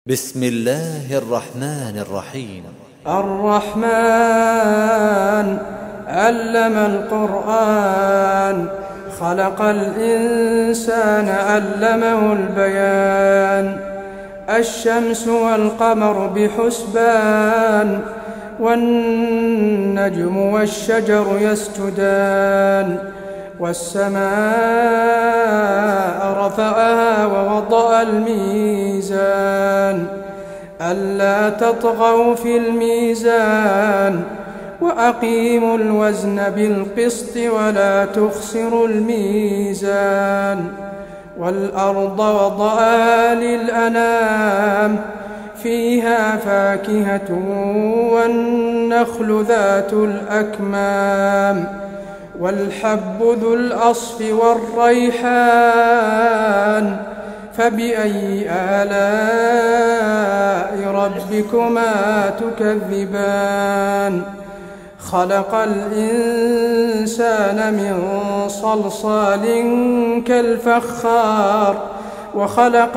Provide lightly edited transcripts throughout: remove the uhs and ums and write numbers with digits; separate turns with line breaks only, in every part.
بسم الله الرحمن الرحيم.
الرحمن علم القرآن، خلق الإنسان علمه البيان. الشمس والقمر بحسبان، والنجم والشجر يسجدان. والسماء رفعها ووضع الميزان، ألا تطغوا في الميزان، وأقيموا الوزن بالقسط ولا تخسروا الميزان. والأرض وضعها للأنام، فيها فاكهة والنخل ذات الأكمام، والحب ذو الأصف والريحان. فبأي آلاء ربكما تكذبان؟ خلق الإنسان من صلصال كالفخار، وخلق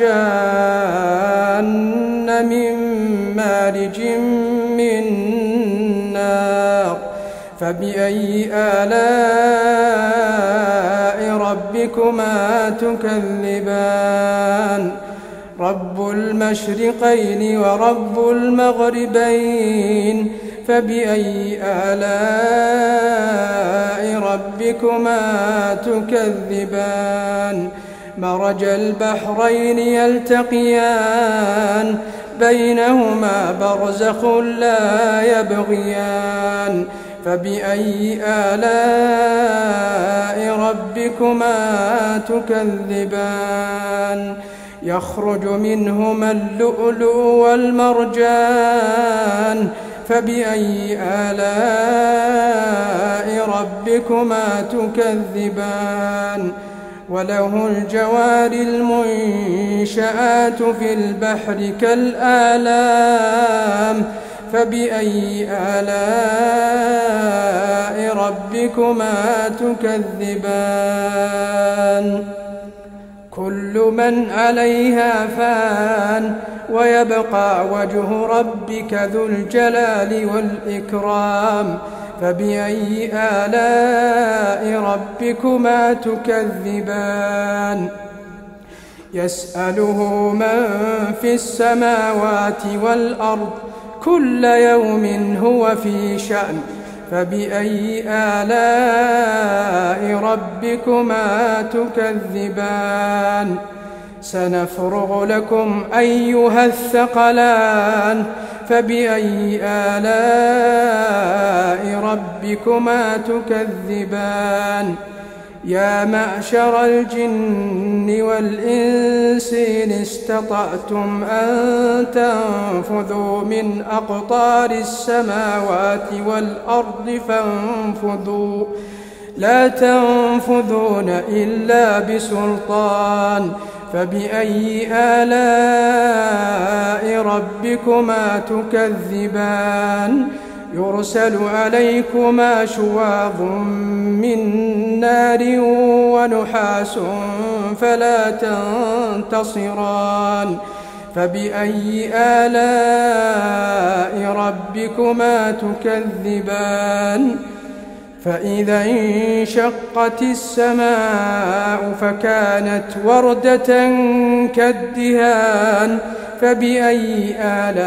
الجان من مارج من نار. فبأي آلاء ربكما تكذبان؟ رب المشرقين ورب المغربين، فبأي آلاء ربكما تكذبان؟ مرج البحرين يلتقيان، بينهما برزخ لا يبغيان. فبأي آلاء ربكما تكذبان؟ يخرج منهما اللؤلؤ والمرجان. فبأي آلاء ربكما تكذبان؟ وله الجوار المنشآت في البحر كالآلام. فبأي آلاء ربكما تكذبان؟ كل من عليها فان، ويبقى وجه ربك ذو الجلال والإكرام. فبأي آلاء ربكما تكذبان؟ يسأله من في السماوات والأرض، كل يوم هو في شأن. فبأي آلاء ربكما تكذبان؟ سنفرغ لكم أيها الثقلان. فبأي آلاء ربكما تكذبان؟ يا معشر الجن والإنس إن استطعتم أن تنفذوا من أقطار السماوات والأرض فانفذوا، لا تنفذون إلا بسلطان. فبأي آلاء ربكما تكذبان؟ يرسل عليكما شواظ من نار ونحاس فلا تنتصران. فبأي آلاء ربكما تكذبان؟ فإذا انشقت السماء فكانت وردة كالدهان. فبأي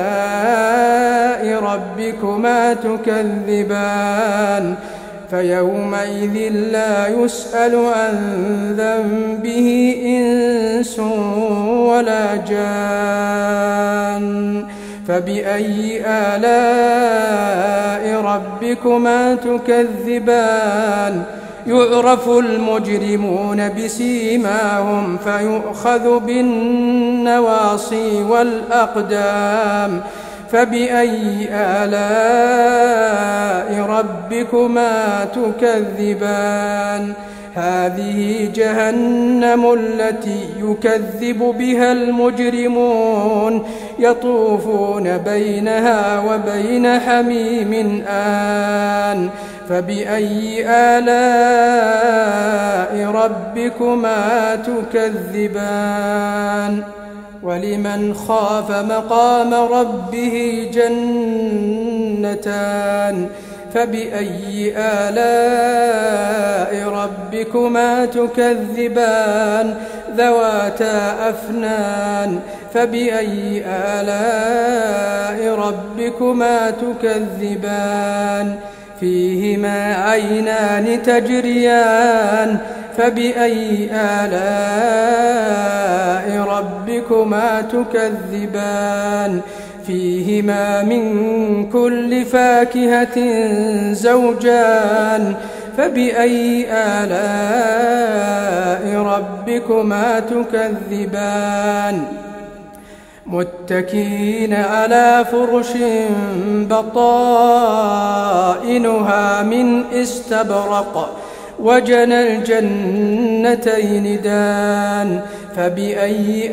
آلاء ربكما تكذبان؟ فيومئذ لا يسأل عن ذنبه إنس ولا جان. فبأي آلاء ربكما تكذبان؟ يعرف المجرمون بسيماهم، فيؤخذ بالنواصي والأقدام. فبأي آلاء ربكما تكذبان؟ هذه جهنم التي يكذب بها المجرمون، يطوفون بينها وبين حميم آن. فبأي آلاء ربكما تكذبان؟ ولمن خاف مقام ربه جنتان فبأي آلاء ربكما تكذبان ذواتا أفنان فبأي آلاء ربكما تكذبان فيهما عينان تجريان فبأي آلاء ربكما تكذبان فيهما من كل فاكهة زوجان فبأي آلاء ربكما تكذبان متكئين على فرش بطائنها من استبرق وجنى الجنتين دان فبأي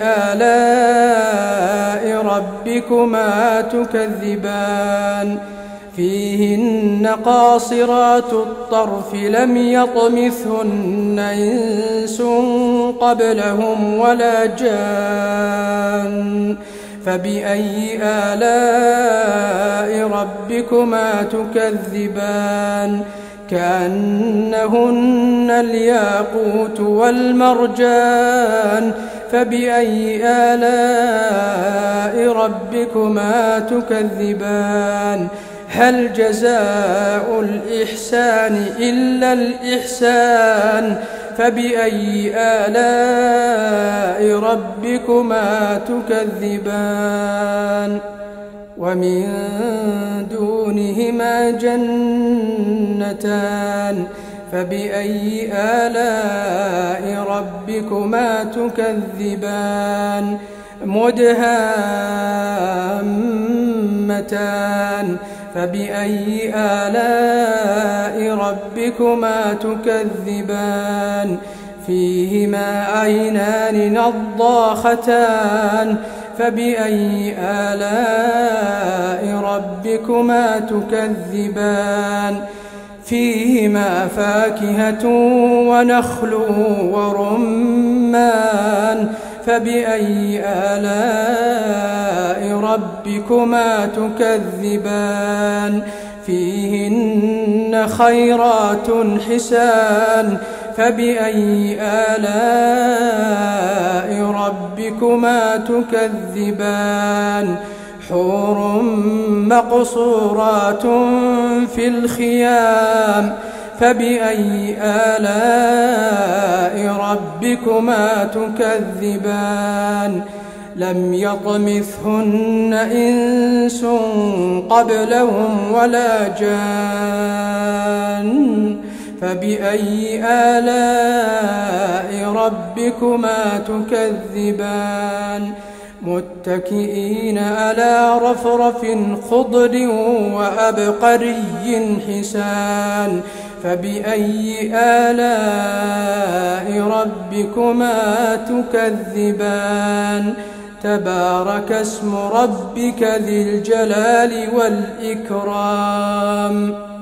آلاء ربكما تكذبان فيهن قاصرات الطرف لم يطمثهن إنس قبلهم ولا جان فبأي آلاء ربكما تكذبان كأنهن الياقوت والمرجان فبأي آلاء ربكما تكذبان هل جزاء الإحسان إلا الإحسان فبأي آلاء ربكما تكذبان ومن دونهما جنتان فبأي آلاء ربكما تكذبان مدهامتان فبأي آلاء ربكما تكذبان فيهما عينان نضاختان فبأي آلاء ربكما تكذبان فيهما فاكهة ونخل ورمان فبأي آلاء ربكما تكذبان فيهن خيرات حسان فبأي آلاء ربكما تكذبان حور مقصورات في الخيام فبأي آلاء ربكما تكذبان لم يطمثهن إنس قبلهم ولا جان فبأي آلاء ربكما تكذبان متكئين على رفرف خضر وأبقري حسان فبأي آلاء ربكما تكذبان تبارك اسم ربك ذي الجلال والإكرام